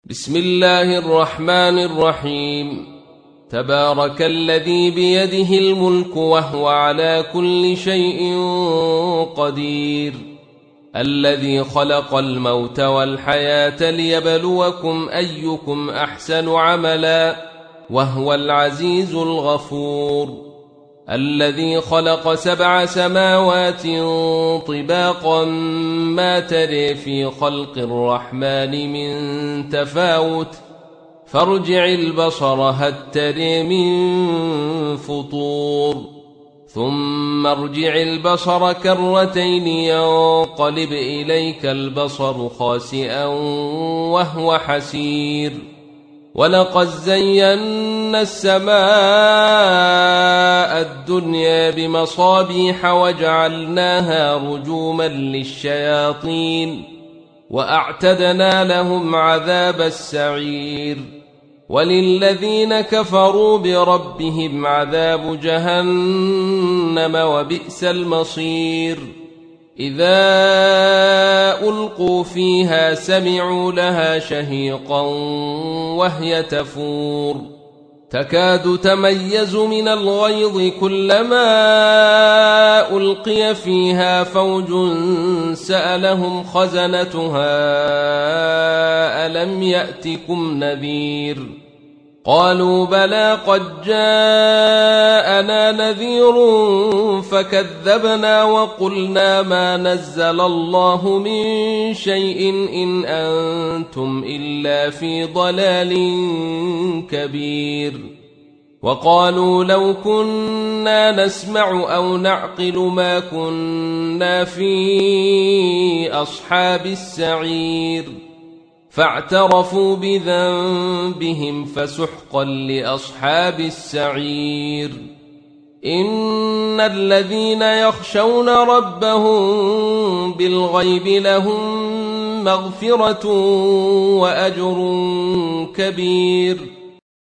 بسم الله الرحمن الرحيم. تبارك الذي بيده الملك وهو على كل شيء قدير، الذي خلق الموت والحياة ليبلوكم أيكم أحسن عملا وهو العزيز الغفور، الذي خلق 7 سماوات طباقا ما تري في خلق الرحمن من تفاوت فارجع البصر هل تري من فطور ثم ارجع البصر كرتين ينقلب إليك البصر خاسئا وهو حسير، ولقد زينا السماء الدنيا بمصابيح وجعلناها رجوما للشياطين وأعتدنا لهم عذاب السعير، وللذين كفروا بربهم عذاب جهنم وبئس المصير. إذا ألقوا فيها سمعوا لها شهيقا وهي تفور تكاد تميز من الغيظ كلما ألقي فيها فوج سألهم خزنتها ألم يأتكم نذير؟ قالوا بلى قد جاءنا نذير فكذبنا وقلنا ما نزل الله من شيء إن أنتم إلا في ضلال كبير. وقالوا لو كنا نسمع أو نعقل ما كنا في أصحاب السعير، فاعترفوا بذنبهم فسحقا لأصحاب السعير. إن الذين يخشون ربهم بالغيب لهم مغفرة وأجر كبير.